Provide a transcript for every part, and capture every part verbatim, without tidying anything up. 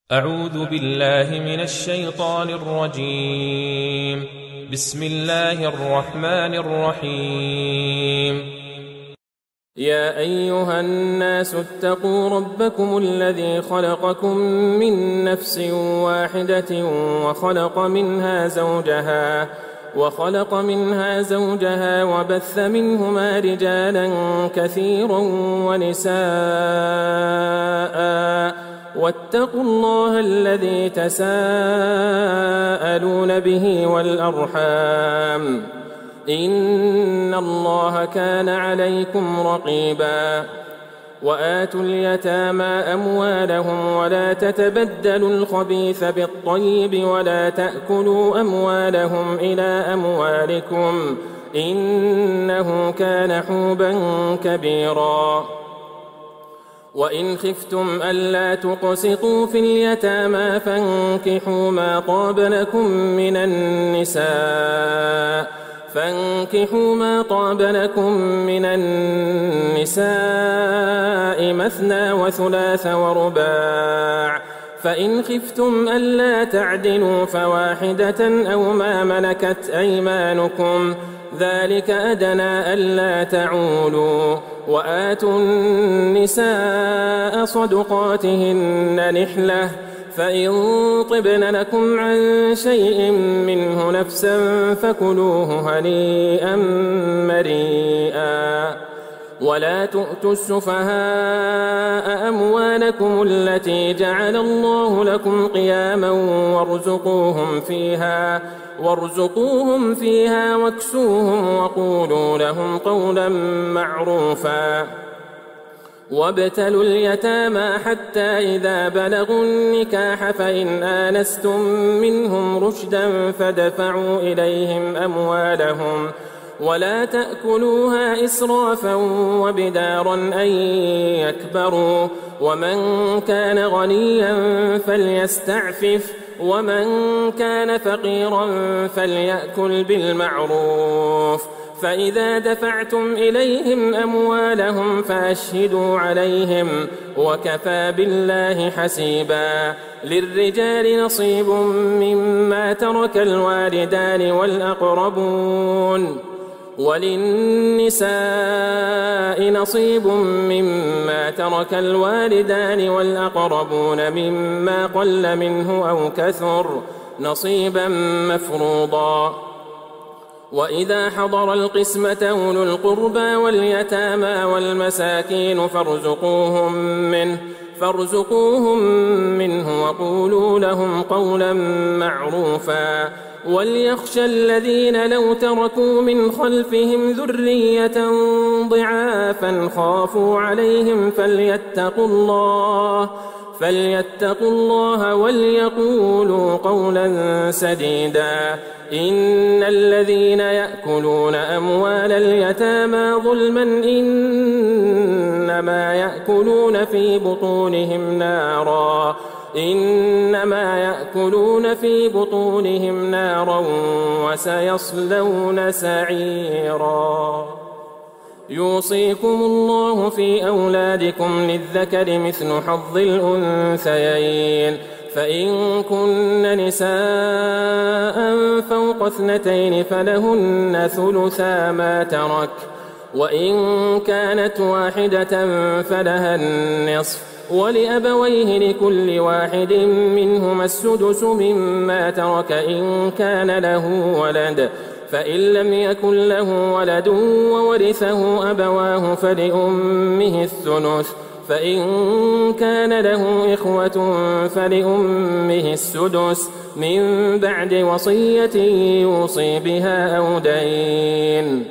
أعوذ بالله من الشيطان الرجيم. بسم الله الرحمن الرحيم. يا أيها الناس اتقوا ربكم الذي خلقكم من نفس واحدة وخلق منها زوجها وخلق منها زوجها وبث منهما رجالا كثيرا ونساء واتقوا الله الذي تساءلون به والأرحام إن الله كان عليكم رقيبا وآتوا اليتامى أموالهم ولا تتبدلوا الخبيث بالطيب ولا تأكلوا أموالهم إلى أموالكم إنه كان حوبا كبيرا وإن خفتم ألا تقسطوا في اليتامى فانكحوا ما طاب لكم من النساء فانكحوا ما طاب لكم من النساء مثنى وثلاث ورباع فإن خفتم ألا تعدلوا فواحدة أو ما ملكت أيمانكم ذلك أدنى ألا تعولوا وآتوا النساء صدقاتهن نحلة فإن طبن لكم عن شيء منه نفسا فكلوه هنيئا مريئا ولا تؤتوا السفهاء أموالكم التي جعل الله لكم قياما وارزقوهم فيها وارزقوهم فيها واكسوهم وقولوا لهم قولا معروفا وابتلوا اليتامى حتى إذا بلغوا النكاح فإن آنستم منهم رشدا فدفعوا إليهم أموالهم ولا تأكلوها إسرافا وبدارا أن يكبروا ومن كان غنيا فليستعفف ومن كان فقيرا فليأكل بالمعروف فإذا دفعتم إليهم أموالهم فأشهدوا عليهم وكفى بالله حسيبا للرجال نصيب مما ترك الوالدان والأقربون وللنساء نصيب مما ترك الوالدان والأقربون مما قل منه أو كثر نصيبا مفروضا وإذا حضر القسمة أولو القربى واليتامى والمساكين فارزقوهم منه فارزقوهم منه وقولوا لهم قولا معروفا وليخشى الذين لو تركوا من خلفهم ذرية ضعافا خافوا عليهم فليتقوا الله فليتقوا الله وليقولوا قولا سديدا إن الذين يأكلون أموال اليتامى ظلما إنما يأكلون في بطونهم نارا إنما يأكلون في بطونهم نارا وسيصلون سعيرا يوصيكم الله في أولادكم للذكر مثل حظ الأنثيين فإن كن نساء فوق اثنتين فلهن ثلثا ما ترك وإن كانت واحدة فلها النصف ولأبويه لكل واحد منهما السدس مما ترك إن كان له ولد فإن لم يكن له ولد وورثه أبواه فلأمه الثلث فإن كان له إخوة فلأمه السدس من بعد وصية يوصي بها أو دين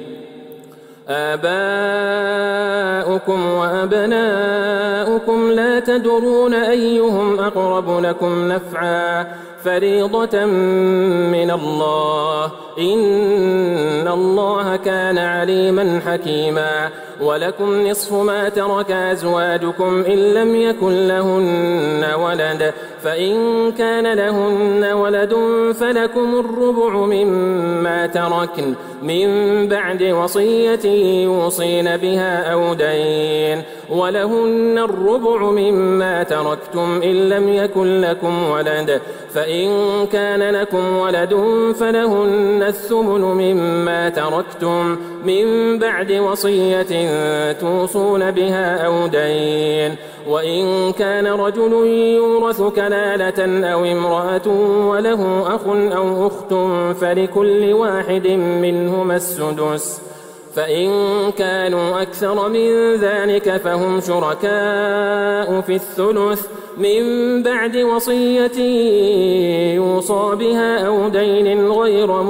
آباؤكم وأبناؤكم لا تدرون أيهم أقرب لكم نفعا فريضة من الله إن الله كان عليما حكيما. ولكم نصف ما ترك أزواجكم إن لم يكن لهن ولد، فإن كان لهن ولد فلكم الربع مما تركن من بعد وصية يوصين بها أو دين، ولهن الربع مما تركتم إن لم يكن لكم ولد، فإن كان لكم ولد فلهن الثمن مما تركتم من بعد وصية توصون بها أو دين. وإن كان رجل يورث كلالة أو امرأة وله أخ أو أخت فلكل واحد منهما السدس، فإن كانوا أكثر من ذلك فهم شركاء في الثلث من بعد وصية يوصى بها أو دين غير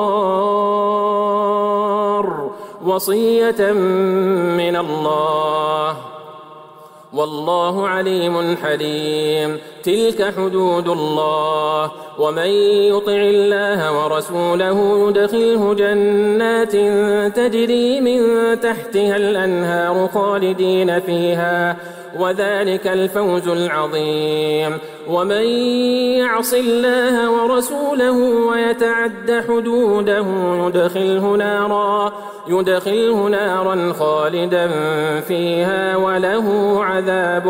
مضار، وصية من الله، والله عليم حليم. تلك حدود الله، ومن يطع الله ورسوله يدخله جنات تجري من تحتها الأنهار خالدين فيها، وذلك الفوز العظيم. ومن يعص الله ورسوله ويتعد حدوده يدخله نارا يدخله نارا خالدا فيها وله عذاب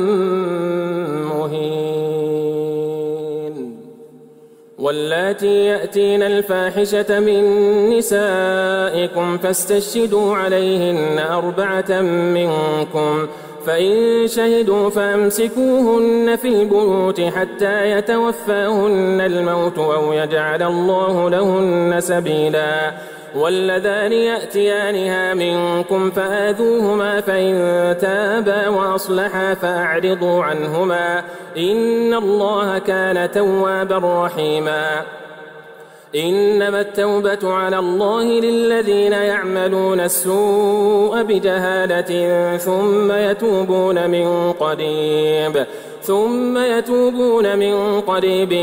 مهين. واللاتي يأتين الفاحشة من نسائكم فاستشهدوا عليهن أربعة منكم، فإن شهدوا فأمسكوهن في البيوت حتى يتوفاهن الموت أو يجعل الله لهن سبيلا. واللذان يأتيانها منكم فآذوهما، فإن تابا وأصلحا فأعرضوا عنهما، إن الله كان توابا رحيما. إنما التوبة على الله للذين يعملون السوء بجهالة ثم يتوبون من قريب ثم يتوبون من قريب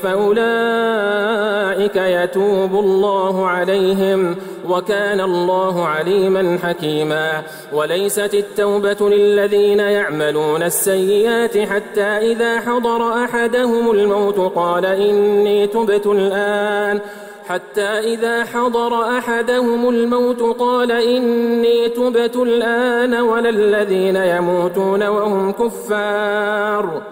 فأولئك يتوب الله عليهم، وكان الله عليما حكيما. وليست التوبة للذين يعملون السيئات حتى إذا حضر أحدهم الموت قال إني تبت الآن حتى إذا حضر أحدهم الموت قال إني تبت الآن ولا الذين يموتون وهم كفار،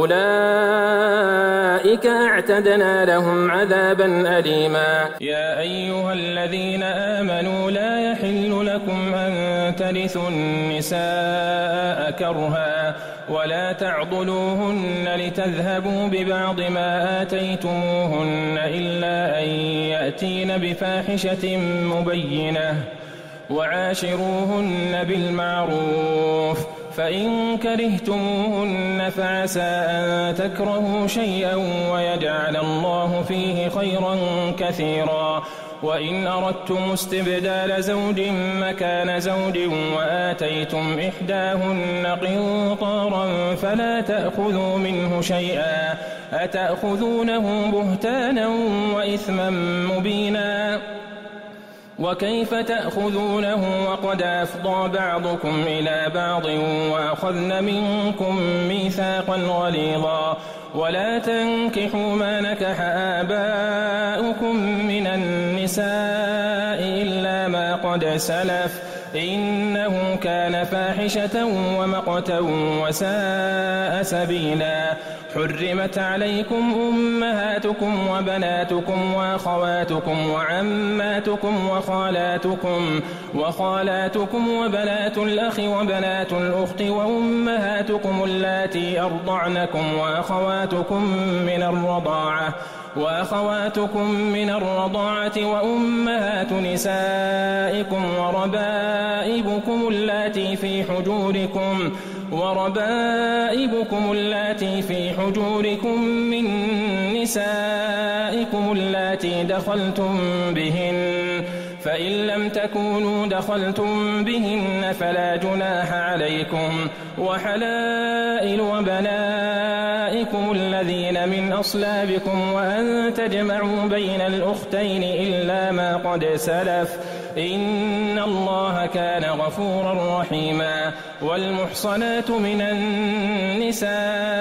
أولئك أعتدنا لهم عذابا أليما. يا أيها الذين آمنوا لا يحل لكم أن ترثوا النساء كرها ولا تعضلوهن لتذهبوا ببعض ما آتيتموهن إلا أن يأتين بفاحشة مبينة، وعاشروهن بالمعروف، فإن كرهتموهن فعسى أن تكرهوا شيئا ويجعل الله فيه خيرا كثيرا. وإن أردتم استبدال زوج مكان زوج وآتيتم إحداهن قنطارا فلا تأخذوا منه شيئا، أتأخذونه بهتانا وإثما مبينا، وكيف تأخذونه وقد أفضى بعضكم إلى بعض وأخذن منكم ميثاقا غليظا. ولا تنكحوا ما نكح آباؤكم من النساء إلا ما قد سلف، إنه كان فاحشة ومقتا وساء سبيلا. حرمت عليكم أمهاتكم وبناتكم وأخواتكم وعماتكم وخالاتكم وخالاتكم وبنات الأخ وبنات الأخت وأمهاتكم اللاتي أرضعنكم وأخواتكم من الرضاعة وأخواتكم من الرضاعة وأمهات نسائكم وربائبكم اللاتي في حجوركم وربائبكم اللاتي في حجوركم من نسائكم اللاتي دخلتم بهن، فإن لم تكونوا دخلتم بهن فلا جناح عليكم وحلائل وبنائكم الذين من أصلابكم وأن تجمعوا بين الأختين إلا ما قد سلف إن الله كان غفورا رحيما. والمحصنات من النساء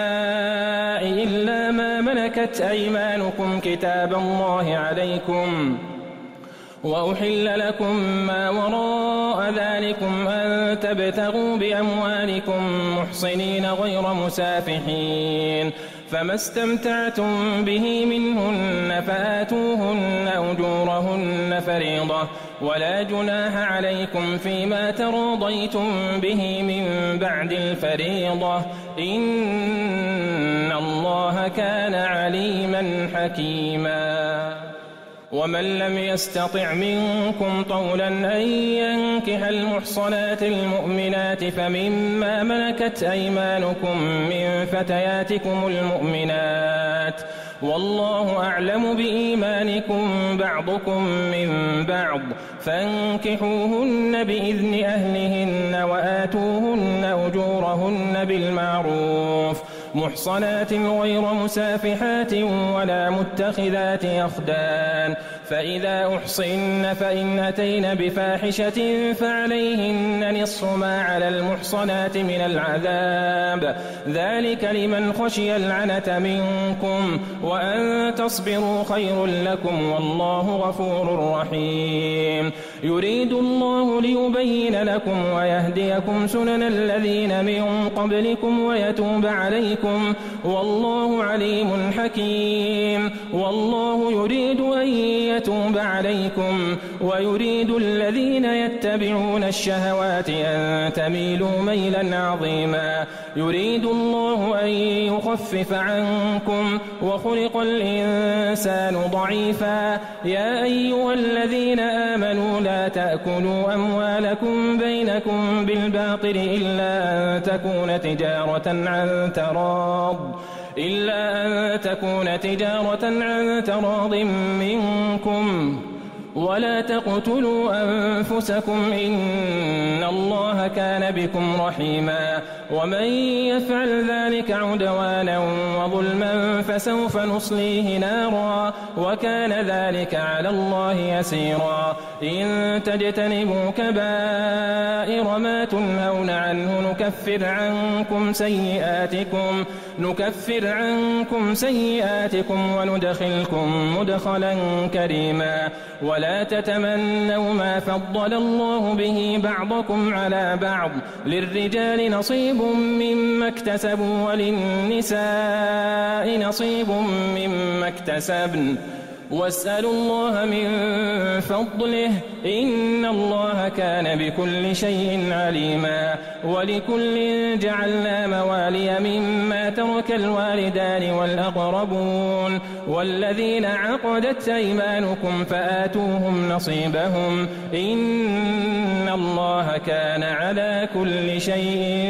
إلا ما ملكت أيمانكم كتاب الله عليكم وأحل لكم ما وراء ذلكم أن تبتغوا بأموالكم محصنين غير مسافحين فما استمتعتم به منهن فآتوهن أجورهن فريضة ولا جناح عليكم فيما تراضيتم به من بعد الفريضة إن الله كان عليما حكيما. ومن لم يستطع منكم طولا أن ينكح المحصنات المؤمنات فمما ملكت أيمانكم من فتياتكم المؤمنات والله أعلم بإيمانكم بعضكم من بعض فانكحوهن بإذن أهلهن وآتوهن أجورهن بالمعروف محصنات غير مسافحات ولا متخذات أخدان فإذا أحصن فإن أتين بفاحشة فعليهن نصف ما على المحصنات من العذاب ذلك لمن خشي العنة منكم وأن تصبروا خير لكم والله غفور رحيم. يريد الله ليبين لكم ويهديكم سنن الذين من قبلكم ويتوب عليكم والله عليم حكيم. والله يريد أن يتوب عليكم ويريد الذين يتبعون الشهوات أن تميلوا ميلا عظيما. يريد الله أن يخفف عنكم وخلق الإنسان ضعيفا. يا أيها الذين آمنوا لا تأكلوا أموالكم بينكم بالباطل إلا أن تكون تجارة عن تراض إلا أن تكون تجارة عن تراض منكم ولا تقتلوا أنفسكم إن الله كان بكم رحيما. ومن يفعل ذلك عدوانا وظلما فسوف نصليه نارا وكان ذلك على الله يسيرا. إن تجتنبوا كبائر ما تنهون عنه نكفر عنكم سيئاتكم نكفر عنكم سيئاتكم وندخلكم مدخلا كريما. ولا تتمنوا ما فضل الله به بعضكم على بعض للرجال نصيب مما اكتسبوا وللنساء نصيب مما اكتسبن واسألوا الله من فضله إن الله كان بكل شيء عليما. ولكل جعلنا موالي مما ترك الوالدان والأقربون والذين عقدت أيمانكم فآتوهم نصيبهم إن الله كان على كل شيء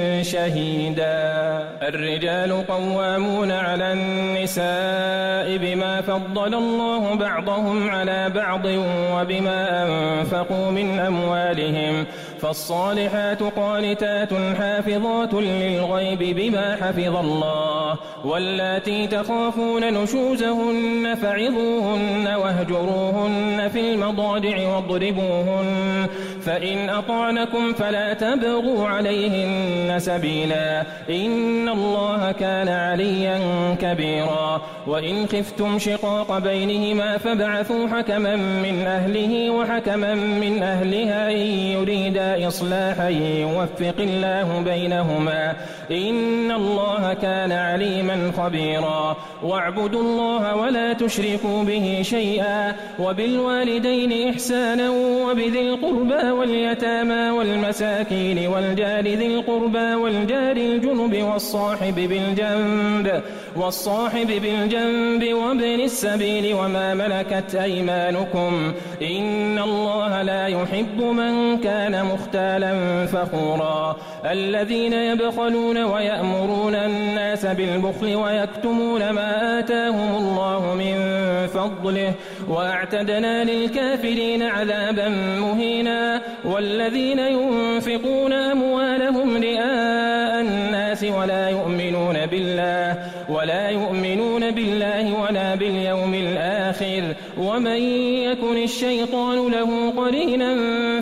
شهيدا. الرجال قوامون على النساء بما فضل الله بعضهم على بعض وبما أنفقوا من أموالهم فالصالحات قانتات حافظات للغيب بما حفظ الله واللاتي تخافون نشوزهن فعظوهن واهجروهن في المضاجع واضربوهن فإن أطعنكم فلا تبغوا عليهن سبيلا إن الله كان عليا كبيرا. وإن خفتم شقاق بينهما فابعثوا حكما من أهله وحكما من أهلها إن يريدا إصلاحا يوفق الله بينهما إن الله كان عليما خبيرا. واعبدوا الله ولا تشركوا به شيئا وبالوالدين إحسانا وبذي القربى واليتامى والمساكين والجار ذي القربى والجار الجنب والصاحب بالجنب والصاحب بالجنب وابن السبيل وما ملكت أيمانكم إن الله لا يحب من كان مختالا فخورا. الذين يبخلون ويأمرون الناس بالبخل ويكتمون ما آتاهم الله من فضله وأعتدنا للكافرين عذابا مهينا والذين ينفقون أموالهم رئاء الناس ولا يؤمنون بالله ولا يؤمنون بالله ولا باليوم الآخر ومن يكن الشيطان له قرينا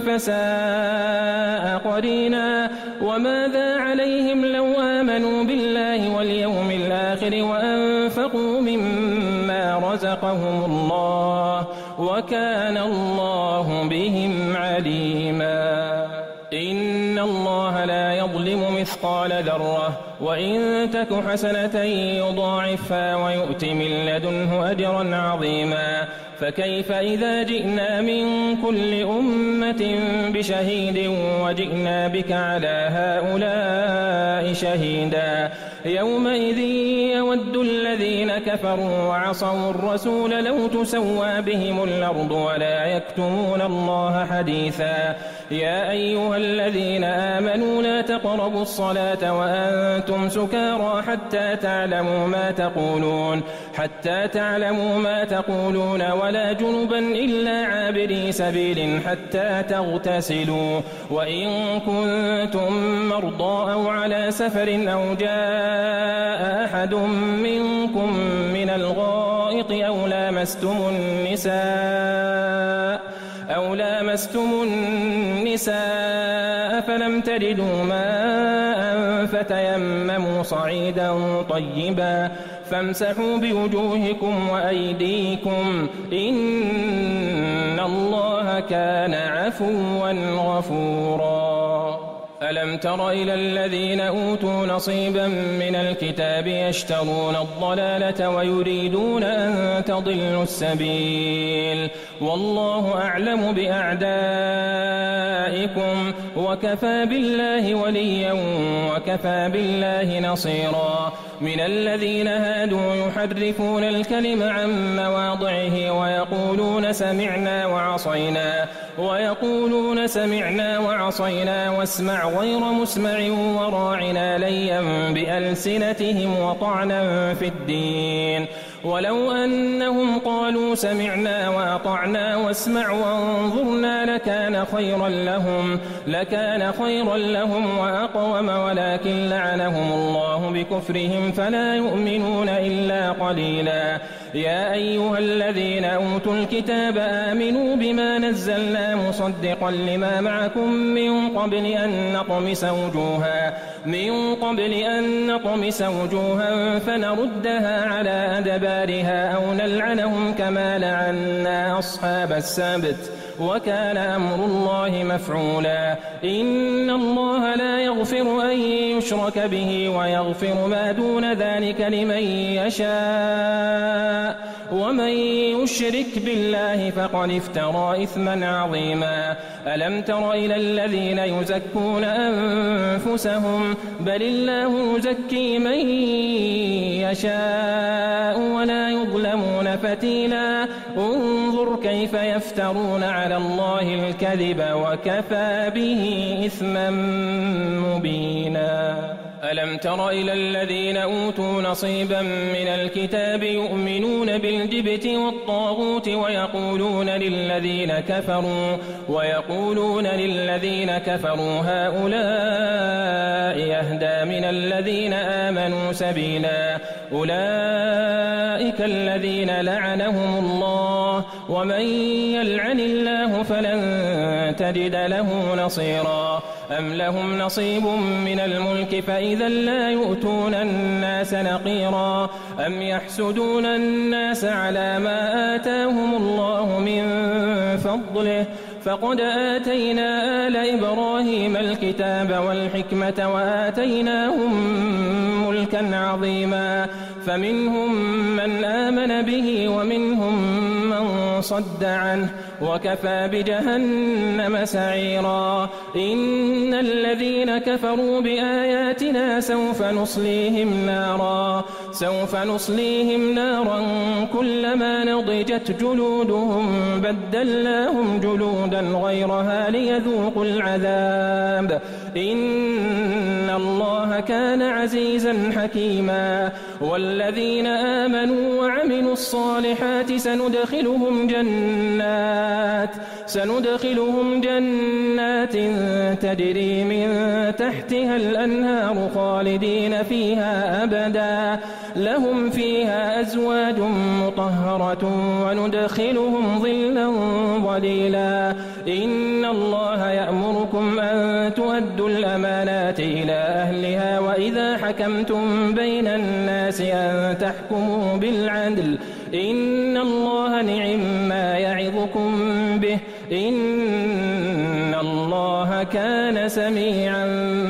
فساء قرينا وماذا عليهم لو آمنوا بالله واليوم الآخر وأنفقوا مما رزقهم الله وكان الله بهم عليما إن الله لا يظلم مثقال ذرة وإن تك حسنة يضاعفها ويؤت من لدنه أجرا عظيما فكيف إذا جئنا من كل أمة بشهيد وجئنا بك على هؤلاء شهيدا يومئذ يود الذين كفروا وعصوا الرسول لو تسوى بهم الأرض ولا يكتمون الله حديثا يا أيها الذين آمنوا لا تقربوا الصلاة وأنتم سكارى حتى تعلموا ما تقولون حتى تعلموا ما تقولون ولا جنبا إلا عابري سبيل حتى تغتسلوا وإن كنتم مرضى أو على سفر أو جاء أحد منكم من الغائط أو لامستم النساء أو لامستم النساء فلم تجدوا ماء فتيمموا صعيدا طيبا فامسحوا بوجوهكم وأيديكم إن الله كان عفوا غفورا ألم تر إلى الذين أوتوا نصيبا من الكتاب يشترون الضلالة ويريدون أن تضلوا السبيل والله أعلم بأعدائكم وكفى بالله وليا وكفى بالله نصيرا من الذين هادوا يحرفون الكلم عن مواضعه ويقولون سمعنا وعصينا ويقولون سمعنا وعصينا واسمع غير مسمع وراعنا ليا بألسنتهم وطعنا في الدين ولو أنهم قالوا سمعنا وأطعنا واسمع وانظرنا لكان خيرا لهم لكان خيرا لهم وأقوم ولكن لعنهم الله بكفرهم فلا يؤمنون إلا قليلا يا أيها الذين أوتوا الكتاب آمنوا بما نزلنا مصدقا لما معكم من قبل أن نطمس وجوها من قبل أن نطمس وجوها فنردها على أدبارها أو نلعنهم كما لعنا أصحاب السبت وكان أمر الله مفعولا إن الله لا يغفر أن يشرك به ويغفر ما دون ذلك لمن يشاء ومن يشرك بالله فقد افترى إثما عظيما ألم تر إلى الذين يزكون أنفسهم بل الله يزكي من يشاء ولا يظلمون فتيلا انظر كيف يفترون على الله الكذب وكفى به إثما مبينا ألم تر إلى الذين أوتوا نصيبا من الكتاب يؤمنون بالجبت والطاغوت ويقولون للذين كفروا ويقولون للذين كفروا هؤلاء يهدى من الذين آمنوا سبيلا أولئك الذين لعنهم الله ومن يلعن الله فلن تجد له نصيرا أم لهم نصيب من الملك فإذا لا يؤتون الناس نقيرا أم يحسدون الناس على ما آتاهم الله من فضله فقد آتينا آل إبراهيم الكتاب والحكمة وآتيناهم ملكا عظيما فمنهم من آمن به ومنهم من صد عنه وكفى بجهنم سعيرا إن الذين كفروا بآياتنا سوف نصليهم نارا سوف نصليهم نارا كلما نضجت جلودهم بدلناهم جلودا غيرها ليذوقوا العذاب إن الله كان عزيزا حكيما والذين آمنوا وعملوا الصالحات سندخلهم جنات سندخلهم جنات تجري من تحتها الأنهار خالدين فيها أبدا لهم فيها أزواج مطهرة وندخلهم ظلا ظليلا إن الله يأمركم أن تؤدوا الأمانات إلى أهلها وإذا حكمتم بين الناس أن تحكموا بالعدل إن الله نعم ما يعظكم به إن الله كان سميعا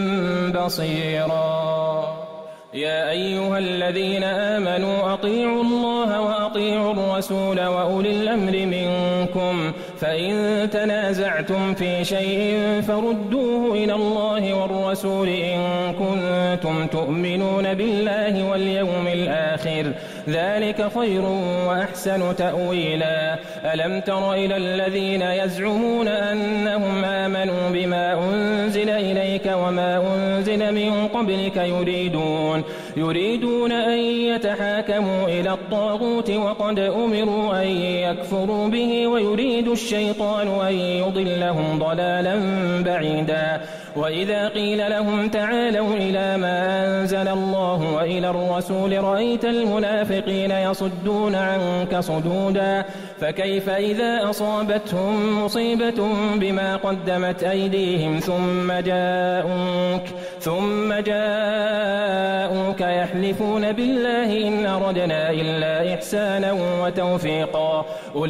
بصيرا يا أيها الذين آمنوا أطيعوا الله وأطيعوا الرسول وأولي الأمر منكم فإن تنازعتم في شيء فردوه إلى الله والرسول إن كنتم تؤمنون بالله واليوم الآخر ذلك خير وأحسن تأويلا ألم تر إلى الذين يزعمون أنهم آمنوا بما أنزل إليك وما أنزل من قبلك يريدون يريدون أن يتحاكموا إلى الطاغوت وقد أمروا أن يكفروا به ويريد الشيطان أن يضلهم ضلالا بعيدا وإذا قيل لهم تعالوا إلى ما أنزل الله وإلى الرسول رأيت المنافقين يصدون عنك صدودا فكيف إذا أصابتهم مصيبة بما قدمت أيديهم ثم جاءوك ثم جاءوك يحلفون بالله إن أردنا إلا إحسانا وتوفيقا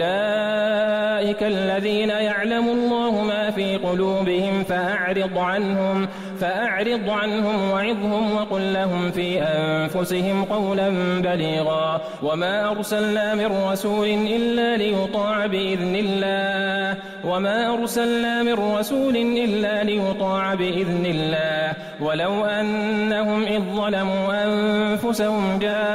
أولئك الذين يعلم الله ما في قلوبهم فأعرض عنهم فأعرض عنهم وعظهم وقل لهم في أنفسهم قولا بليغا وما أرسلنا من رسول إلا ليطاع بإذن الله وما أرسلنا من رسول إلا ليطاع بإذن الله ولو أنهم إذ ظلموا أنفسهم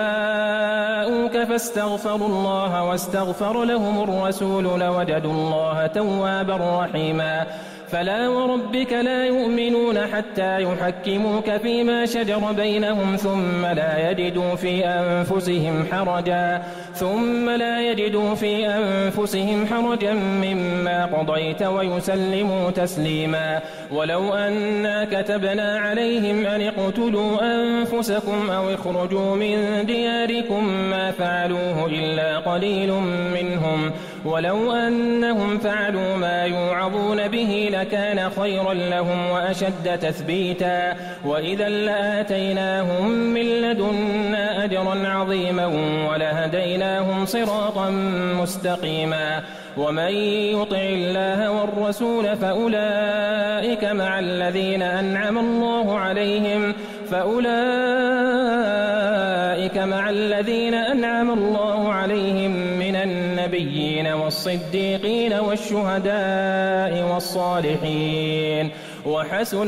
جاءوك فاستغفروا الله واستغفر لهم الرسول لوجدوا الله توابا رحيما فلا وربك لا يؤمنون حتى يحكموك فيما شجر بينهم ثم لا يجدوا في أنفسهم حرجا ثم لا يجدوا في أنفسهم حرجا مما قضيت ويسلموا تسليما ولو أنا كتبنا عليهم أن اقتلوا أنفسكم أو اخرجوا من دياركم ما فعلوه إلا قليل منهم ولو أنهم فعلوا ما يوعظون به لكان خيرا لهم وأشد تثبيتا وإذا لآتيناهم من لدنا أجرا عظيما ولهديناهم صراطا مستقيما ومن يطع الله والرسول فأولئك مع الذين أنعم الله عليهم فأولئك مع الذين أنعم الله عليهم من النبيين والصديقين والشهداء والصالحين وحسن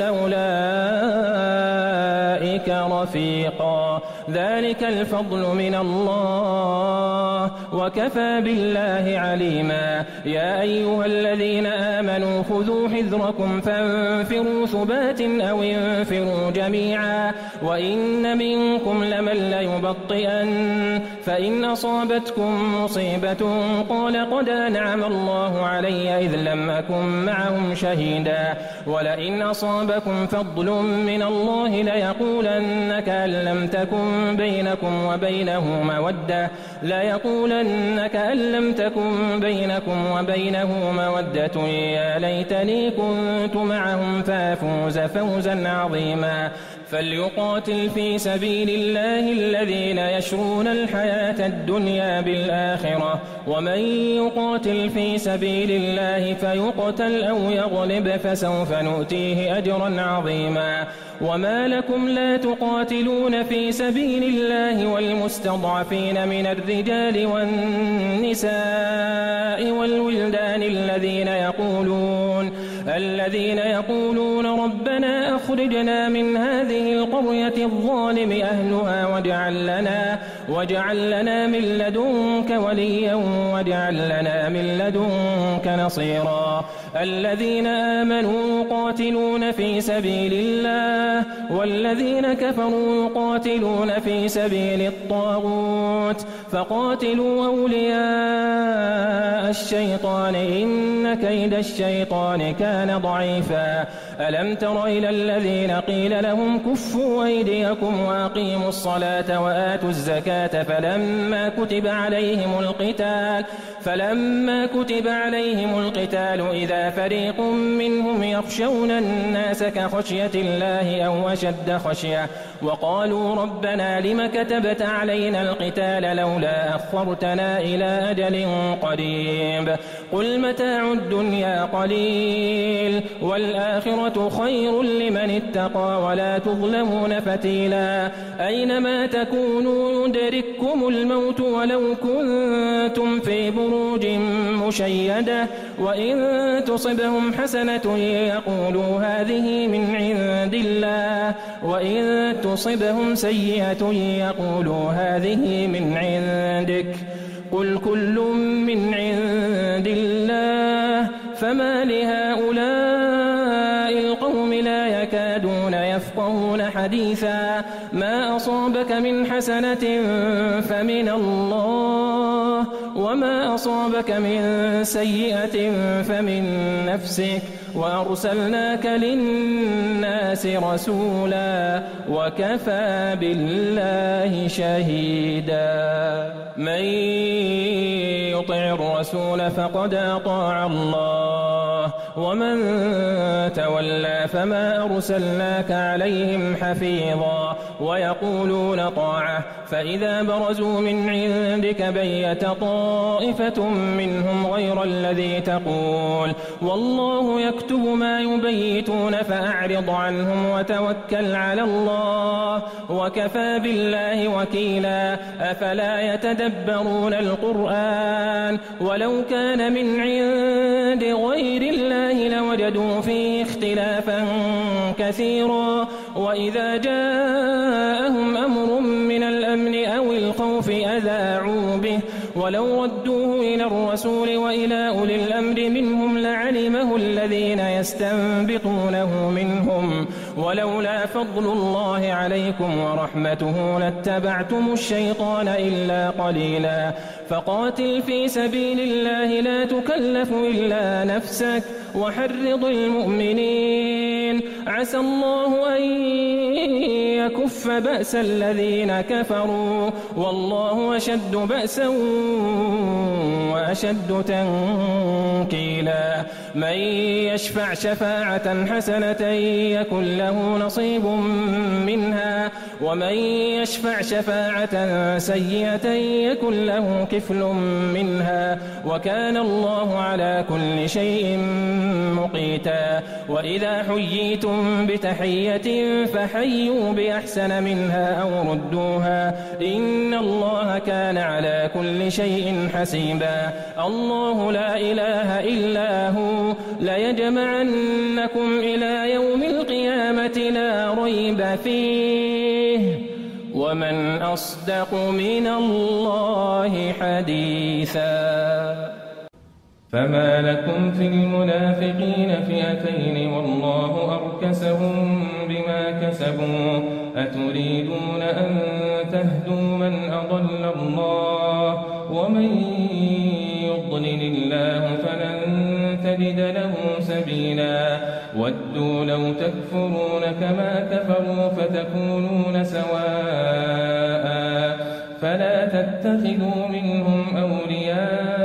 أولئك رفيقا ذلك الفضل من الله وكفى بالله عليما يا أيها الذين آمنوا خذوا حذركم فانفروا ثبات أو انفروا جميعا وإن منكم لمن ليبطئن فإن أصابتكم مصيبة قال قد أنعم الله علي إذ لم أكن معهم شهيدا ولئن أصابكم فضل من الله ليقولن كأن لم تكن بينكم وبينه مودة ليقولن كأن لم تكن بينكم وبينه مودة يا ليتني كنت معهم فافوز فوزا عظيما فليقاتل في سبيل الله الذين يشرون الحياة الدنيا بالآخرة ومن يقاتل في سبيل الله فيقتل أو يغلب فسوف نؤتيه أجرا عظيما وما لكم لا تقاتلون في سبيل الله والمستضعفين من الرجال والنساء والولدان الذين يقولون الذين يقولون ربنا أخرجنا من هذه القرية الظالم أهلها واجعل لنا واجعل لنا من لدنك وليا واجعل لنا من لدنك نصيرا الذين آمنوا يقاتلون في سبيل الله والذين كفروا يقاتلون في سبيل الطاغوت فقاتلوا أولياء الشيطان إن كيد الشيطان كان ضعيفا ألم تر إلى الذين قيل لهم كفوا أيديكم وأقيموا الصلاة وآتوا الزكاة فلما كتب عليهم القتال فلما كتب عليهم القتال إذا فريق منهم يخشون الناس كخشية الله أو أشد خشية وقالوا ربنا لم كتبت علينا القتال لولا أخرتنا إلى أجل قريب قل متاع الدنيا قليل والآخرة خير لمن اتقى ولا تظلمون فتيلا أينما تكونوا يدرككم الموت ولو كنتم في بروج مشيدة وإن تصبهم حسنة يقولوا هذه من عند الله وإن تصبهم سيئة يقولوا هذه من عندك قل كل من عند الله فما لهؤلاء القوم لا يكادون يفقهون حديثا ما أصابك من حسنة فمن الله وما أصابك من سيئة فمن نفسك وأرسلناك للناس رسولا وكفى بالله شهيدا من يطع الرسول فقد أطاع الله ومن تولى فما أرسلناك عليهم حفيظا ويقولون طاعة فإذا برزوا من عندك بيت طائفة منهم غير الذي تقول والله يكتب ما يبيتون فأعرض عنهم وتوكل على الله وكفى بالله وكيلا أفلا يتدبرون القرآن ولو كان من عند غير الله لوجدوا فيه اختلافا كثيرا وإذا جاءهم أمر من الأمن أو الخوف أذاعوا به ولو ردوه إلى الرسول وإلى أولي الأمر منهم لعلمه الذين يستنبطونه منهم ولولا فضل الله عليكم ورحمته لاتبعتم الشيطان إلا قليلا فقاتل في سبيل الله لا تكلف إلا نفسك وحرض المؤمنين عسى الله أن يكف بأس الذين كفروا والله أشد بأسا وأشد تنكيلا من يشفع شفاعة حسنة يكن له نصيب منها ومن يشفع شفاعة سيئة يكن له كفل منها وكان الله على كل شيء مقيتا وإذا حييتم بتحية فحيوا بأحسن منها أو ردوها إن الله كان على كل شيء حسيبا الله لا إله إلا هو ليجمعنكم إلى يوم القيامة لا ريب فيه ومن أصدق من الله حديثا فما لكم في المنافقين فئتين والله أركسهم بما كسبوا أتريدون أن تهدوا من أضل الله ومن يضلل الله فلن تجد له سبيلا ودوا لو تكفرون كما كفروا فتكونون سواء فلا تتخذوا منهم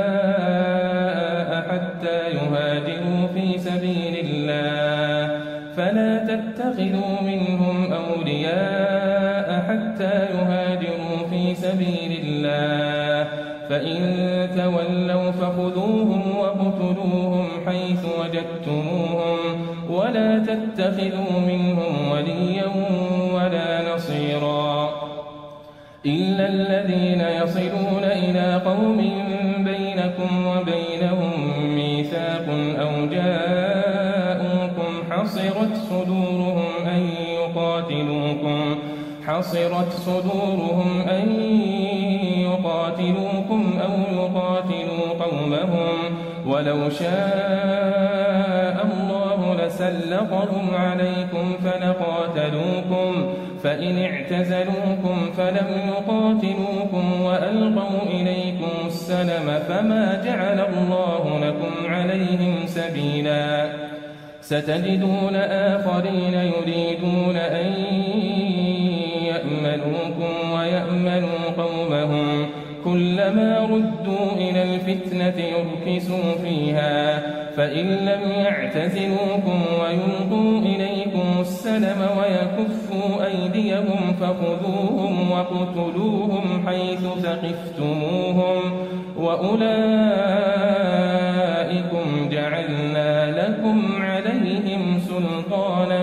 أولياء حتى يهاجروا في سبيل الله فلا تتخذوا منهم أولياء حتى يهاجروا في سبيل الله فإن تولوا فخذوهم واقتلوهم حيث وجدتموهم ولا تتخذوا منهم وليا ولا نصيرا إلا الذين يصلون إلى قوم بينكم وبينهم ميثاق أو جاءوكم حصرت صدورهم أن يقاتلوكم حصرت صدورهم أن يقاتلوكم أو يقاتلوا قومهم ولو شاء الله لسلطهم عليكم فلقاتلوكم فإن اعتزلوكم فلم يقاتلوكم وألقوا إليكم السلم فما جعل الله لكم عليهم سبيلا ستجدون آخرين يريدون أن يأمنوكم ويأمنوا قومهم كلما ردوا إلى الفتنة يركسوا فيها فإن لم يعتزلوكم ويلقوا إليكم السلم ويكفوا أيديهم فخذوهم واقتلوهم حيث ثقفتموهم وأولئكم جعلنا لكم عليهم سلطانا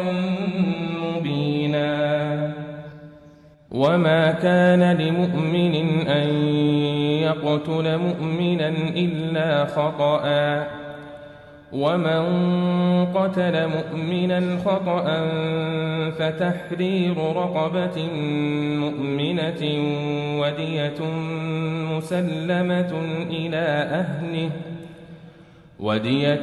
مبينا وما كان لمؤمن أن يقتل مؤمنا إلا خطأ ومن قتل مؤمنا خطأ فتحرير رقبة مؤمنة ودية مسلمة إلى أهله ودية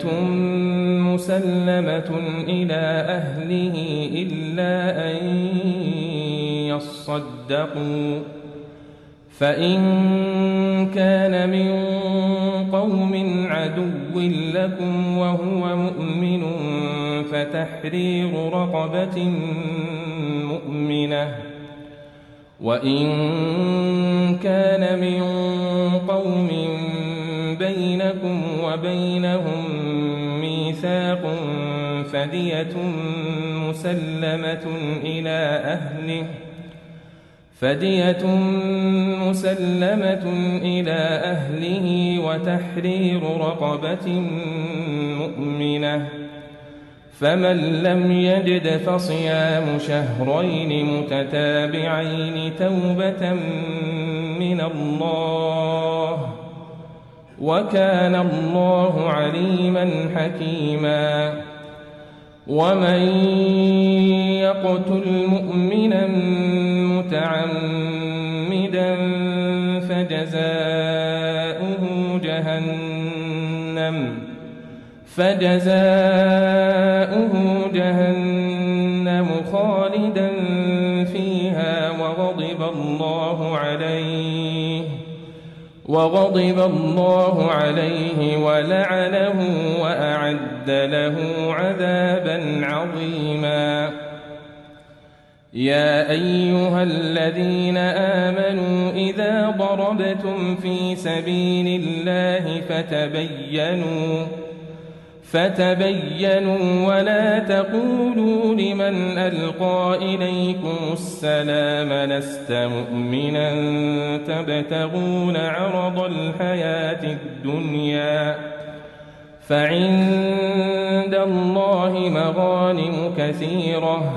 مسلمة إلى أهله إلا أن يصدقوا فإن كان من قوم عدو لكم وهو مؤمن فتحرير رقبة مؤمنة وإن كان من قوم بينكم وبينهم ميثاق فدية مسلمة إلى أهله فدية مسلمة إلى أهله وتحرير رقبة مؤمنة فمن لم يجد فصيام شهرين متتابعين توبة من الله وكان الله عليما حكيما ومن يقتل مؤمنا متعمدا فجزاؤه جهنم فجزاؤه جهنم خالدا فيها وغضب الله عليه وغضب الله عليه ولعنه وأعد له عذابا عظيما يا أيها الذين آمنوا إذا ضربتم في سبيل الله فتبينوا فتبينوا ولا تقولوا لمن ألقى إليكم السلام لست مؤمنا تبتغون عرض الحياة الدنيا فعند الله مغانم كثيرة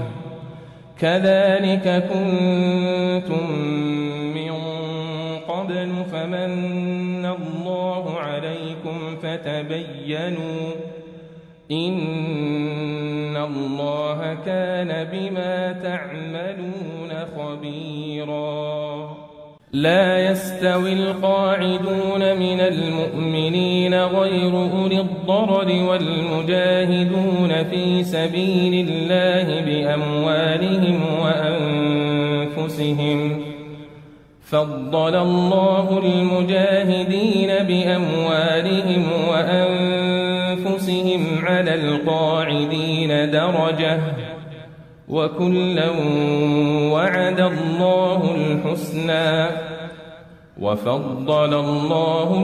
كذلك كنتم من قبل فمن الله عليكم فتبينوا إن الله كان بما تعملون خبيرا لا يستوي القاعدون من المؤمنين غير أولي الضرر والمجاهدون في سبيل الله بأموالهم وأنفسهم فضل الله المجاهدين بأموالهم وأنفسهم على القاعدين درجة وكلا وعد الله الحسنى وفضل الله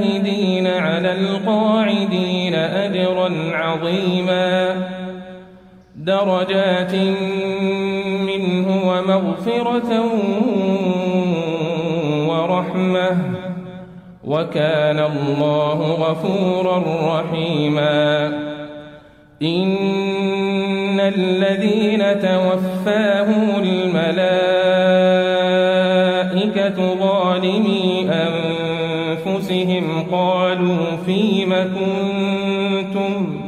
المجاهدين على القاعدين أجرا عظيما درجات منه ومغفرة ورحمة وكان الله غفورا رحيما إن الذين توفاهم الملائكة ظالمي أنفسهم قالوا فيم كنتم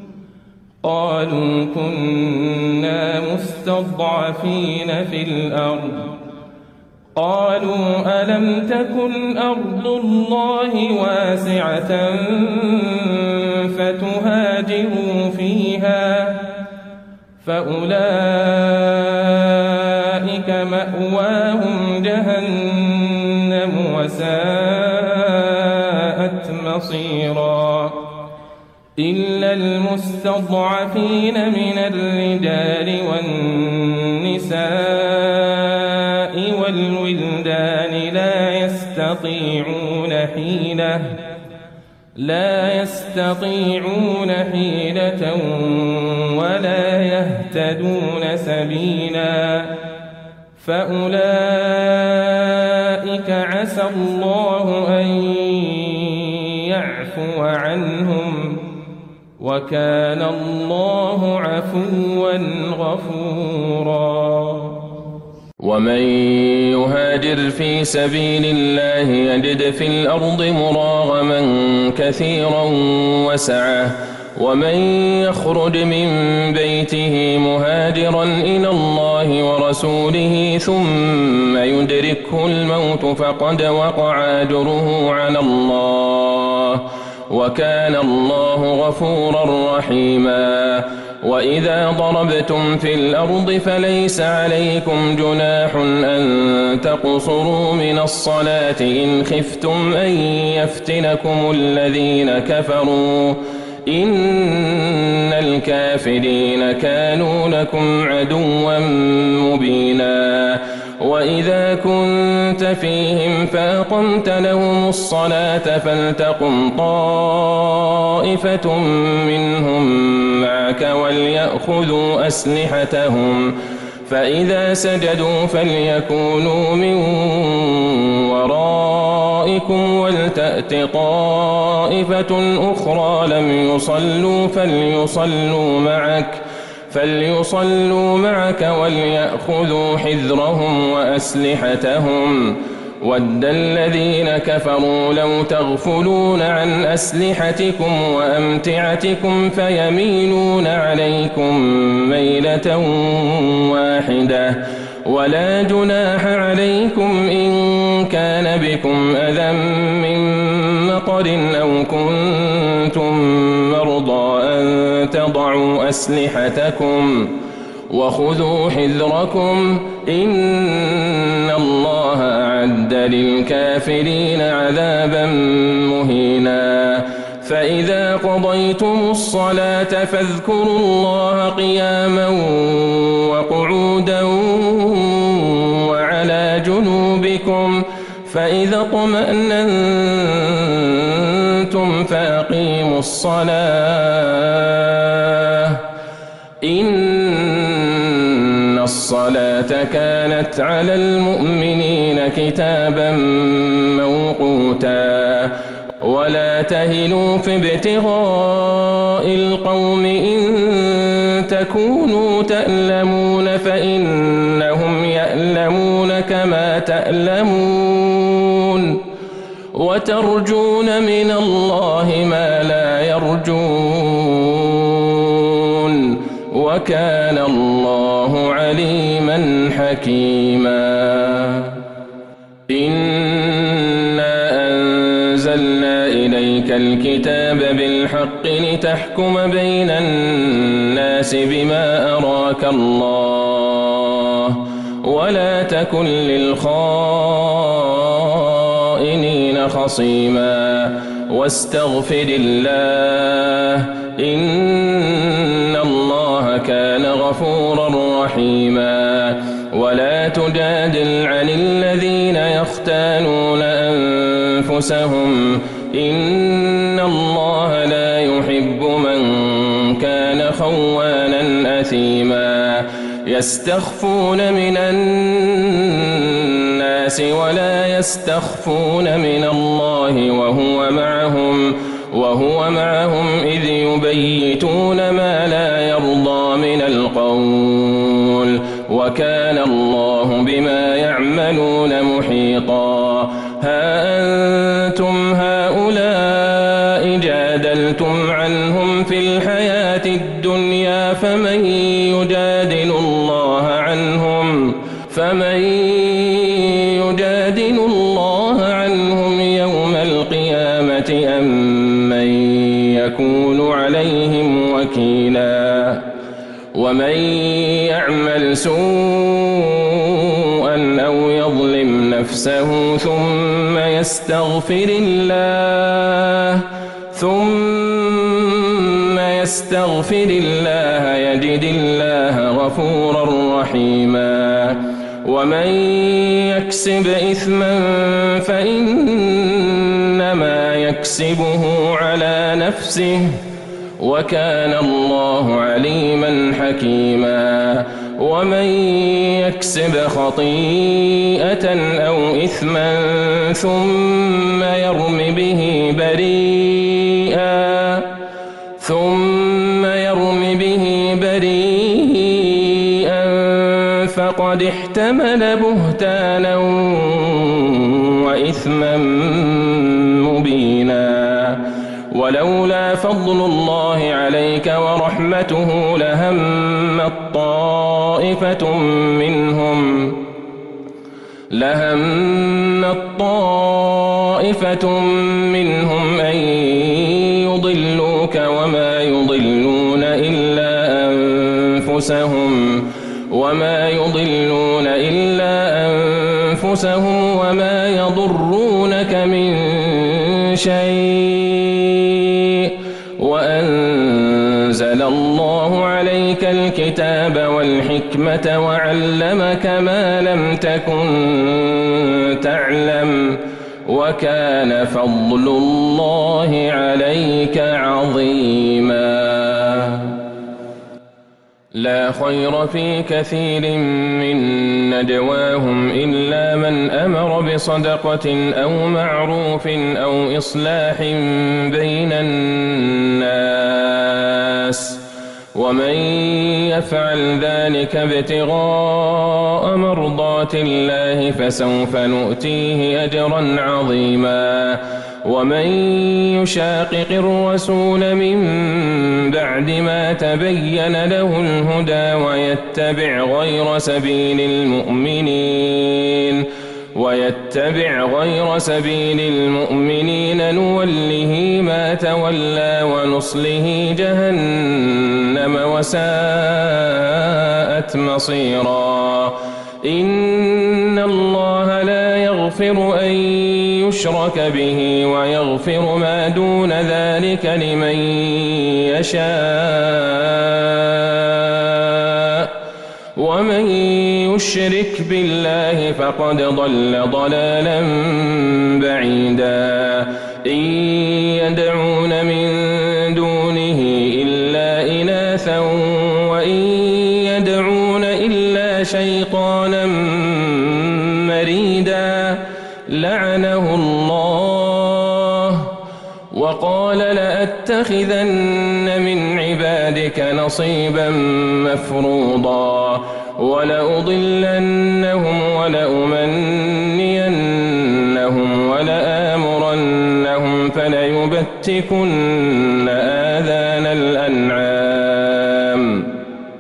قالوا كنا مستضعفين في الأرض قالوا ألم تكن أرض الله واسعة فتهاجروا فيها فأولئك مأواهم جهنم وساءت مصيرا إلا المستضعفين من الرجال والنساء والولدان لا يستطيعون حيلة لا يستطيعون حيلة ولا يهتدون سبيلا فأولئك عسى الله أن يعفو عنهم وكان الله عفوا غفورا ومن يهاجر في سبيل الله يجد في الأرض مراغما كثيرا وسعة ومن يخرج من بيته مهاجرا إلى الله ورسوله ثم يدركه الموت فقد وقع أجره على الله وكان الله غفورا رحيما وإذا ضربتم في الأرض فليس عليكم جناح أن تقصروا من الصلاة إن خفتم أن يفتنكم الذين كفروا إن الكافرين كانوا لكم عدوا مبينا وإذا كنت فيهم فأقمت لهم الصلاة فلتقم طائفة منهم معك وليأخذوا أسلحتهم فإذا سجدوا فليكونوا من ورائكم ولتأت طائفة أخرى لم يصلوا فليصلوا معك فليصلوا معك وليأخذوا حذرهم وأسلحتهم ود الذين كفروا لو تغفلون عن أسلحتكم وأمتعتكم فيميلون عليكم ميلة واحدة ولا جناح عليكم إن كان بكم أذى من مطر أو كنتم مرضى أن تضعوا أسلحتكم وخذوا حذركم إن الله أعد للكافرين عذابا مهينا فإذا قضيتم الصلاة فاذكروا الله قياما وقعودا وعلى جنوبكم فإذا اطمأننتم فأقيموا الصلاة إن الصلاة كانت على المؤمنين كتابا موقوتا ولا تهنوا في ابتغاء القوم إن تكونوا تألمون فإنهم يألمون كما تألمون وترجون من الله ما لا يرجون وكان الله عليما حكيما إنا أنزلنا إليك الكتاب بالحق لتحكم بين الناس بما أراك الله ولا تكن للخائنين خصيما واستغفر الله إن الله كان غفورا رحيما ولا تجادل عن الذين يختانون أنفسهم إن الله لا يحب من كان خوانا أثيما يستخفون من الناس ولا يستخفون من الله وهو معهم وهو معهم إذ يبيتون ما لا يرضى من القول وكان الله بما يعملون محيطا ها أنتم هؤلاء جادلتم عنهم في الحياة الدنيا فمن يجادل الله عنهم فمن يجادل الله عنهم يوم القيامة أم من يكون عليهم وكيلا ومن يعمل سوءا أو يظلم نفسه ثم يستغفر الله ثم يستغفر الله يجد الله غفورا رحيما ومن يكسب إثما فإنما يكسبه على نفسه وكان الله عليما حكيما ومن يكسب خطيئة أو إثما ثم يرم به بريئا ثم يرم به بريئا فقد احتمل بهتانا وإثما مبينا ولولا فضل الله عليك ورحمته لهمت طائفة منهم لهمت طائفة منهم أن يضلوك وما يضلون إلا أنفسهم وما يضلون إلا أنفسهم وما يضرونك من شيء وأنزل الله عليك الكتاب والحكمة وعلمك ما لم تكن تعلم وكان فضل الله عليك عظيما لا خير في كثير من نجواهم إلا من أمر بصدقة أو معروف أو إصلاح بين الناس ومن يفعل ذلك ابتغاء مرضات الله فسوف نؤتيه أجرا عظيما ومن يشاقق الرسول من بعد ما تبين له الهدى ويتبع غير سبيل المؤمنين ويتبع غير سبيل المؤمنين نوله ما تولى ونصله جهنم وساءت مصيرا إن الله لا يغفر أن يشرك به ويغفر ما دون ذلك لمن يشاء ومن يشرك بالله فقد ضل ضلالا بعيدا إن يدعون من دونه إلا إناثا وإن يدعون إلا شيطانا مريدا لعنه الله وقال لأتخذن من عبادك نصيبا مفروضا ولأضلنهم ولأمنينهم ولآمرنهم فليبتكن آذان الأنعام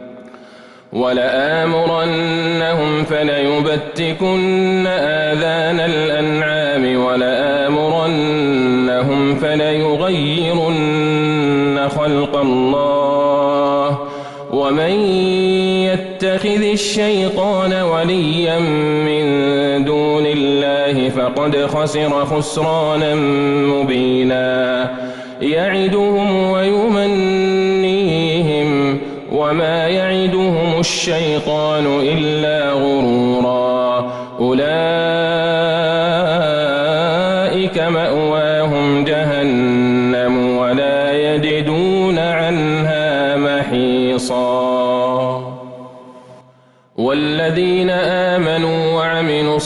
ولآمرنهم فليبتكن آذان الأنعام ولآمرنهم فليغيرن خلق الله ومن يتخذ الشيطان وليا من دون الله فقد خسر خسرانا مبينا يعدهم ويمنيهم وما يعدهم الشيطان إلا غرورا أولئك مأواهم جهنم ولا يجدون عنها محيصا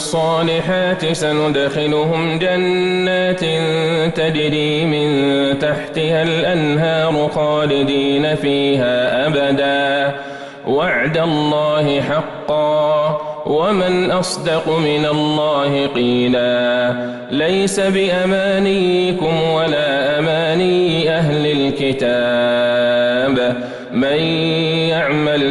الصالحات سندخلهم جنات تجري من تحتها الأنهار خالدين فيها أبدا وعد الله حقا ومن أصدق من الله قيلا ليس بأمانيكم ولا أماني أهل الكتاب من يعمل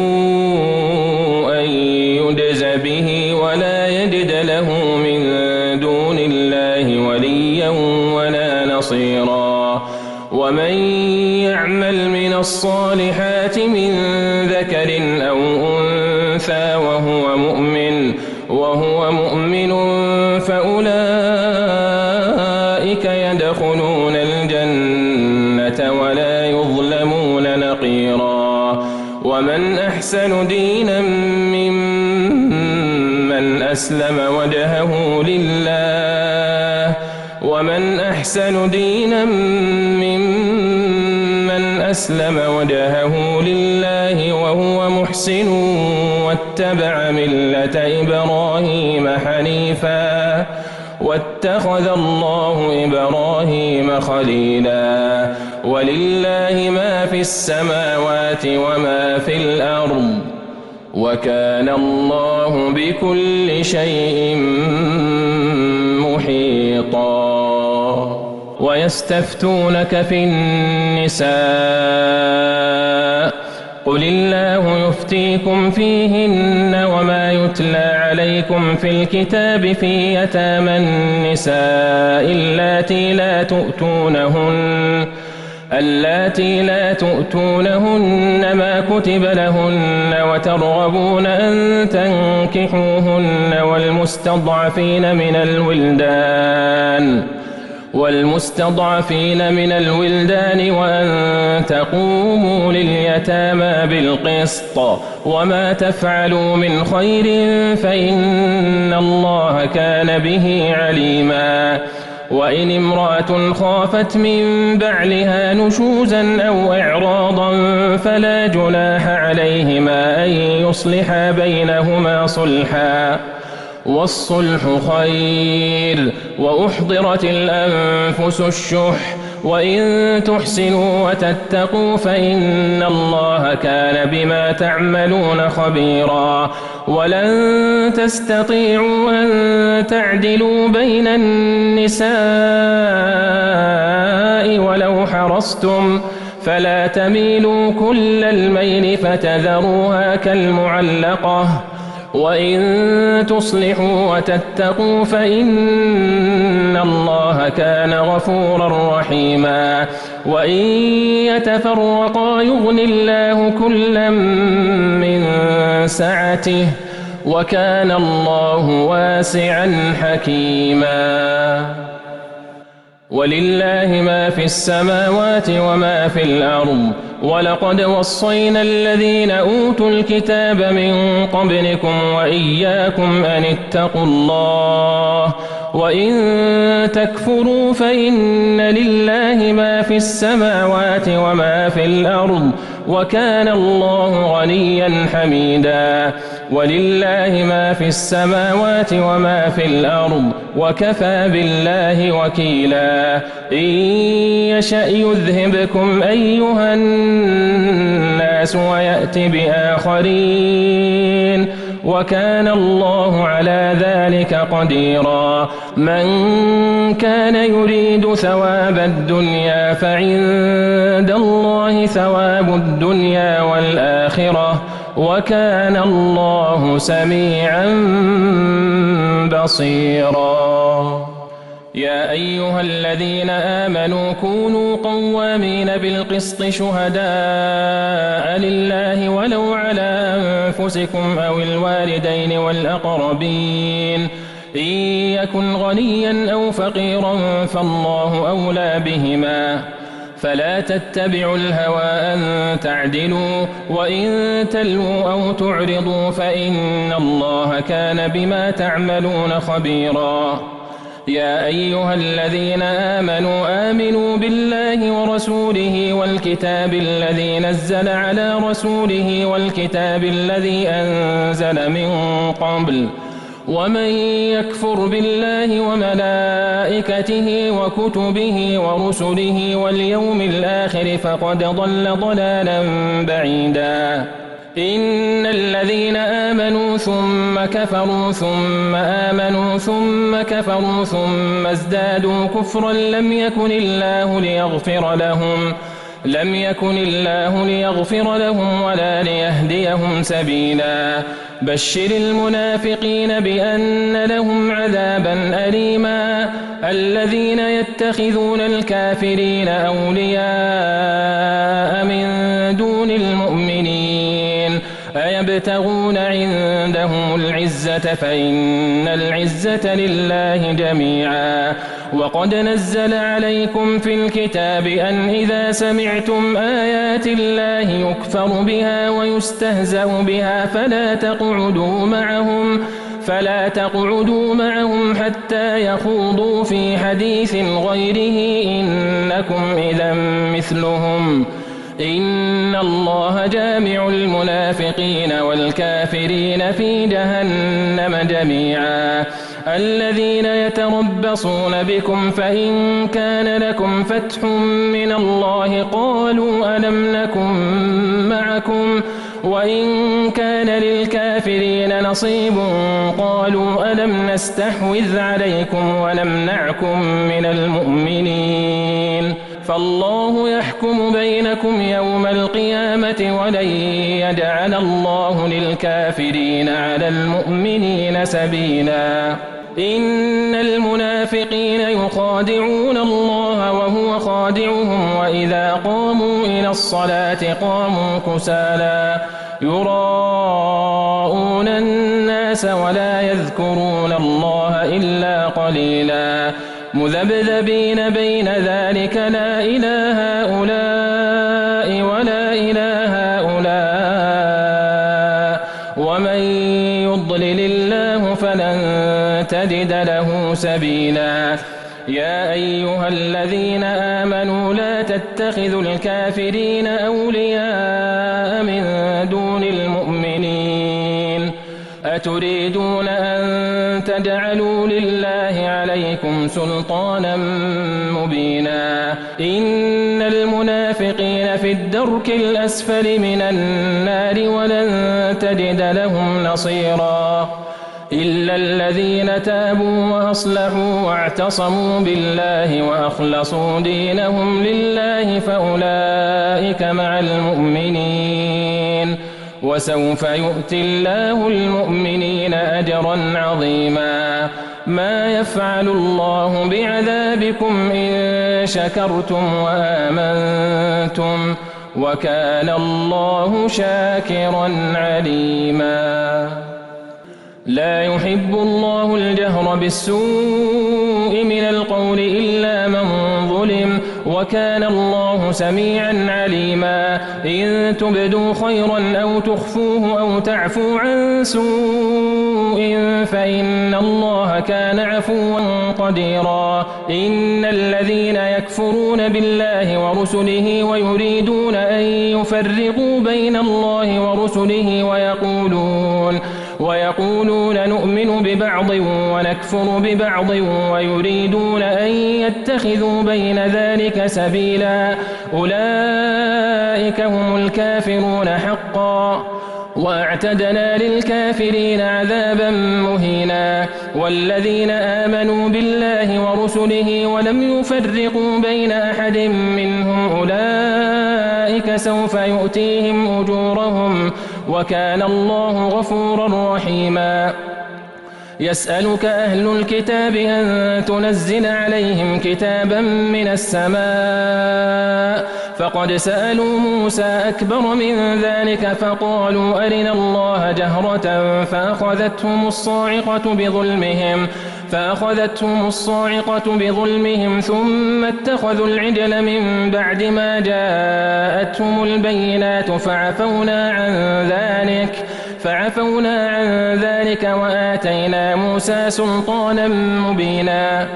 سوءا يجز به ولا يجد له من دون الله وليا ولا نصيرا ومن يعمل من الصالحات من ذكر أو أنثى وهو مؤمن وهو مؤمن فأولئك يدخلون الجنة ولا يظلمون نقيرا ومن أحسن دينا ممن أسلم وجهه لله ومن أحسن دينا ممن أسلم وجهه لله وهو محسن واتبع ملة إبراهيم حنيفا واتخذ الله إبراهيم خليلا ولله ما في السماوات وما في الأرض وكان الله بكل شيء محيطا ويستفتونك في النساء قل الله يفتيكم فيهن وما يتلى عليكم في الكتاب في يتامى النساء اللاتي لا تؤتونهن اللاتي لا تؤتونهن ما كتب لهن وترغبون أن تنكحوهن والمستضعفين من الولدان والمستضعفين من الولدان وأن تقوموا لليتامى بالقسط وما تفعلوا من خير فإن الله كان به عليما وإن امرأة خافت من بعلها نشوزا أو إعراضا فلا جناح عليهما أن يصلحا بينهما صلحا والصلح خير وأحضرت الأنفس الشح وإن تحسنوا وتتقوا فإن الله كان بما تعملون خبيرا ولن تستطيعوا أن تعدلوا بين النساء ولو حرصتم فلا تميلوا كل الميل فتذروها كالمعلقة وإن تصلحوا وتتقوا فإن الله كان غفورا رحيما وإن يتفرقا يغن الله كلا من سعته وكان الله واسعا حكيما ولله ما في السماوات وما في الأرض ولقد وصينا الذين أوتوا الكتاب من قبلكم وإياكم أن اتقوا الله وإن تكفروا فإن لله ما في السماوات وما في الأرض وكان الله غنيا حميدا ولله ما في السماوات وما في الأرض وكفى بالله وكيلا إن يشأ يذهبكم أيها الناس ويأت بآخرين وكان الله على ذلك قديرا من كان يريد ثواب الدنيا فعند الله ثواب الدنيا والآخرة وكان الله سميعا بصيرا يا أيها الذين آمنوا كونوا قوامين بالقسط شهداء لله ولو على أنفسكم أو الوالدين والأقربين إن يكن غنيا أو فقيرا فالله أولى بهما فلا تتبعوا الهوى أن تعدلوا وإن تلووا أو تعرضوا فإن الله كان بما تعملون خبيرا يا أيها الذين آمنوا آمنوا بالله ورسوله والكتاب الذي نزل على رسوله والكتاب الذي أنزل من قبل ومن يكفر بالله وملائكته وكتبه ورسله واليوم الآخر فقد ضل ضلالا بعيدا إن الذين آمنوا ثم كفروا ثم آمنوا ثم كفروا ثم ازدادوا كفرا لم يكن الله ليغفر لهم لم يكن الله ليغفر لهم ولا ليهديهم سبيلا بشر المنافقين بأن لهم عذابا أليما الذين يتخذون الكافرين أولياء من دون المؤمنين أيبتغون عندهم العزة فإن العزة لله جميعا وقد نزل عليكم في الكتاب أن إذا سمعتم آيات الله يكفر بها ويستهزأ بها فلا تقعدوا معهم فلا تقعدوا معهم حتى يخوضوا في حديث غيره إنكم إذا مثلهم إن الله جامع المنافقين والكافرين في جهنم جميعا الذين يتربصون بكم فإن كان لكم فتح من الله قالوا ألم نكن معكم وإن كان للكافرين نصيب قالوا ألم نستحوذ عليكم ونمنعكم من المؤمنين فالله يحكم بينكم يوم القيامة ولن يجعل الله للكافرين على المؤمنين سبيلا إن المنافقين يخادعون الله وهو خادعهم وإذا قاموا إلى الصلاة قاموا كسالى يراءون الناس ولا يذكرون الله إلا قليلا مذبذبين بين ذلك لا إله هؤلاء ولا إله هؤلاء ومن يضلل الله فلن تجد له سبيلا يا أيها الذين آمنوا لا تتخذوا الكافرين أولياء من دون المؤمنين أتريدون أن تجعلوا لله عليكم سلطانا مبينا إن المنافقين في الدرك الأسفل من النار ولن تجد لهم نصيرا إلا الذين تابوا وأصلحوا واعتصموا بالله وأخلصوا دينهم لله فأولئك مع المؤمنين وسوف يؤتي الله المؤمنين أجرا عظيما ما يفعل الله بعذابكم إن شكرتم وآمنتم وكان الله شاكرا عليما لا يحب الله الجهر بالسوء من القول إلا من ظلم وكان الله سميعا عليما إن تبدوا خيرا أو تخفوه أو تعفوا عن سوء فإن الله كان عفوا قديرا إن الذين يكفرون بالله ورسله ويريدون أن يفرقوا بين الله ورسله ويقولون ويقولون نؤمن ببعض ونكفر ببعض ويريدون أن يتخذوا بين ذلك سبيلا أولئك هم الكافرون حقا واعتدنا للكافرين عذابا مهينا والذين آمنوا بالله ورسله ولم يفرقوا بين أحد منهم أولئك سوف يؤتيهم أجورهم وكان الله غفورا رحيما يسألك أهل الكتاب أن تنزل عليهم كتابا من السماء فقد سألوا موسى أكبر من ذلك فقالوا أرنا الله جهرة فأخذتهم الصاعقة بظلمهم فأخذتهم الصاعقة بظلمهم ثم اتخذوا العجل من بعد ما جاءتهم البينات فعفونا عن ذلك فعفونا عن ذلك وآتينا موسى سلطانا مبينا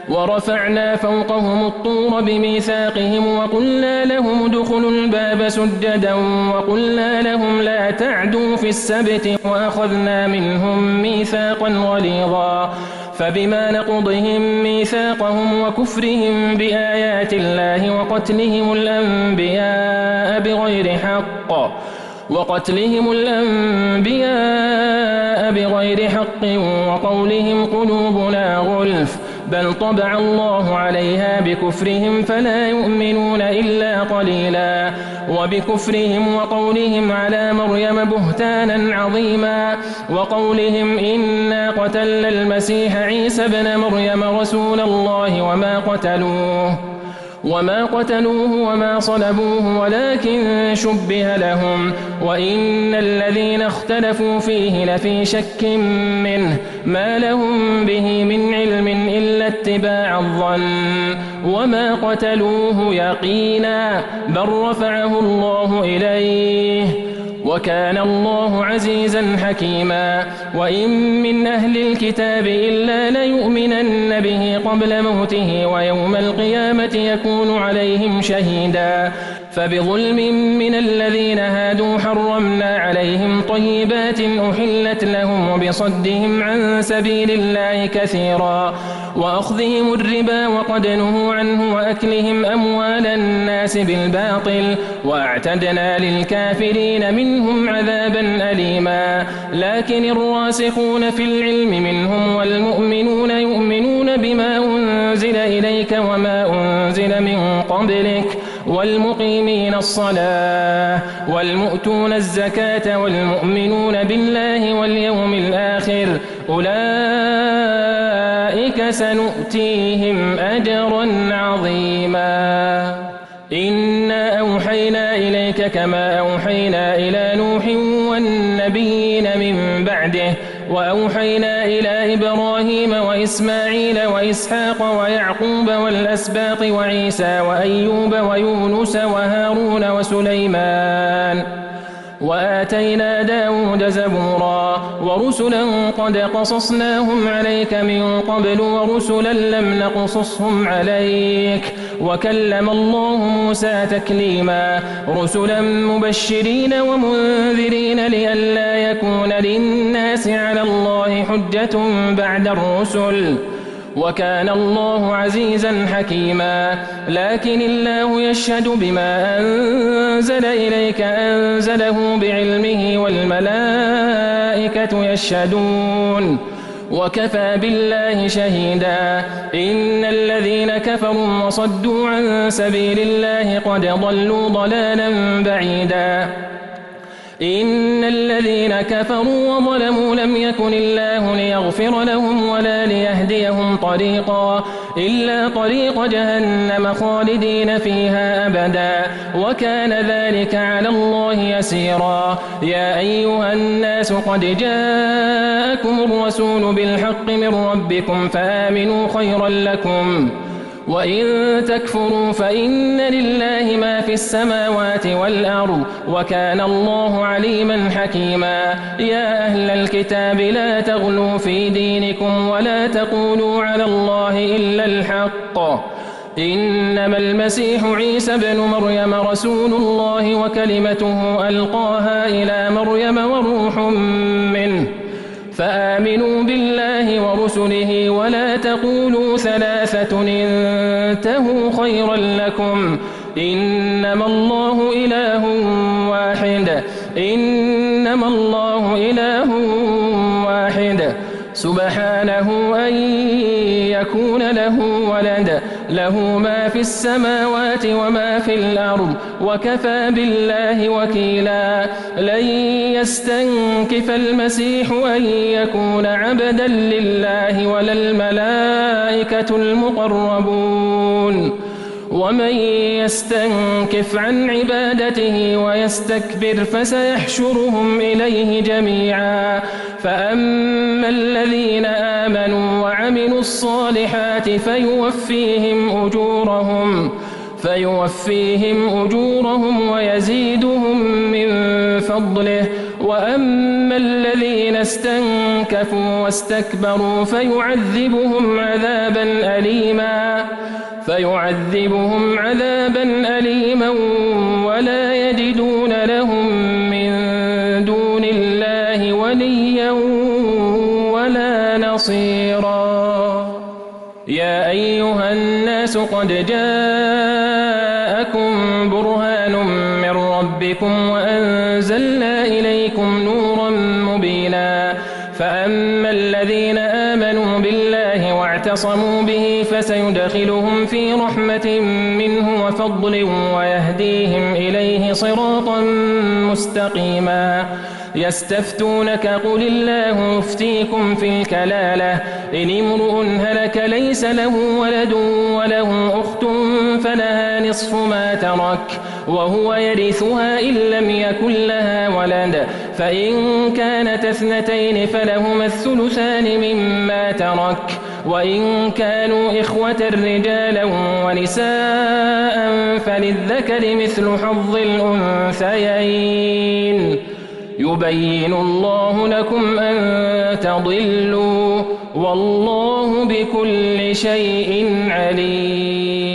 ورفعنا فوقهم الطور بميثاقهم وقلنا لهم ادخلوا الباب سجدا وقلنا لهم لا تعدوا في السبت وأخذنا منهم ميثاقا غليظا فبما نقضهم ميثاقهم وكفرهم بآيات الله وقتلهم الأنبياء بغير حق وقتلهم الأنبياء بغير حق وقولهم قلوبنا غلف بل طبع الله عليها بكفرهم فلا يؤمنون إلا قليلا وبكفرهم وقولهم على مريم بهتانا عظيما وقولهم إنا قتلنا المسيح عيسى ابن مريم رسول الله وما قتلوه وما قتلوه وما صلبوه ولكن شبه لهم وإن الذين اختلفوا فيه لفي شك منه ما لهم به من علم إلا اتباع الظن وما قتلوه يقينا بل رفعه الله إليه وكان الله عزيزا حكيما وإن من أهل الكتاب إلا ليؤمنن به قبل موته ويوم القيامة يكون عليهم شهيدا فبظلم من الذين هادوا حرمنا عليهم طيبات أحلت لهم وبصدهم عن سبيل الله كثيرا وأخذهم الربا وقد نهوا عنه وأكلهم أموال الناس بالباطل وأعتدنا للكافرين منهم عذابا أليما لكن الراسخون في العلم منهم والمؤمنون يؤمنون بما أنزل إليك وما أنزل من قبلك والمقيمين الصلاة والمؤتون الزكاة والمؤمنون بالله واليوم الآخر أولئك سنؤتيهم أجرا عظيما إنا أوحينا إليك كما أوحينا إلى نوح والنبيين من بعده وأوحينا إلى إبراهيم وإسماعيل وإسحاق ويعقوب والأسباط وعيسى وأيوب ويونس وهارون وسليمان وآتينا داود زبورا ورسلا قد قصصناهم عليك من قبل ورسلا لم نقصصهم عليك وكلم الله موسى تكليما رسلا مبشرين ومنذرين لئلا يكون للناس على الله حجة بعد الرسل وكان الله عزيزا حكيما لكن الله يشهد بما أنزل إليك أنزله بعلمه والملائكة يشهدون وكفى بالله شهيدا إن الذين كفروا وصدوا عن سبيل الله قد ضلوا ضلالا بعيدا إن الذين كفروا وظلموا لم يكن الله ليغفر لهم ولا ليهديهم طريقا إلا طريق جهنم خالدين فيها أبدا وكان ذلك على الله يسيرا يا أيها الناس قد جاءكم الرسول بالحق من ربكم فآمنوا خيرا لكم وإن تكفروا فإن لله ما في السماوات والأرض وكان الله عليما حكيما يا أهل الكتاب لا تغلوا في دينكم ولا تقولوا على الله إلا الحق إنما المسيح عيسى ابن مريم رسول الله وكلمته ألقاها إلى مريم وروح منه فآمنوا بالله ورسله ولا تقولوا ثلاثة انتهوا خيرا لكم إنما الله إله واحد إنما الله إله واحد سبحانه أن يكون له ولد له ما في السماوات وما في الأرض وكفى بالله وكيلا لن يستنكف المسيح أن يكون عبدا لله ولا الملائكة المقربون ومن يستنكف عن عبادته ويستكبر فسيحشرهم إليه جميعا فأما الذين آمنوا وعملوا الصالحات فيوفيهم أجورهم فيوفيهم أجورهم ويزيدهم من فضله. وأما الذين استنكفوا واستكبروا فيعذبهم عذابا أليما فيعذبهم عذابا أليما ولا يجدون لهم من دون الله وليا ولا نصيرا. يا أيها الناس قد جاءكم برهان من ربكم وأنزلنا إليكم نورا مبينا. فأما الذين آمنوا بالله واعتصموا به فسيدخلهم في رحمة منه وفضل ويهديهم إليه صراطا مستقيما. يستفتونك قل الله يفتيكم في الكلالة إن امرؤ هلك ليس له ولد وله أخت فلها نصف ما ترك وهو يرثها إن لم يكن لها ولد فإن كانت اثنتين فلهما الثلثان مما ترك وإن كانوا إخوة رجالا ونساء فللذكر مثل حظ الأنثيين. يبين الله لكم أن تضلوا والله بكل شيء عليم.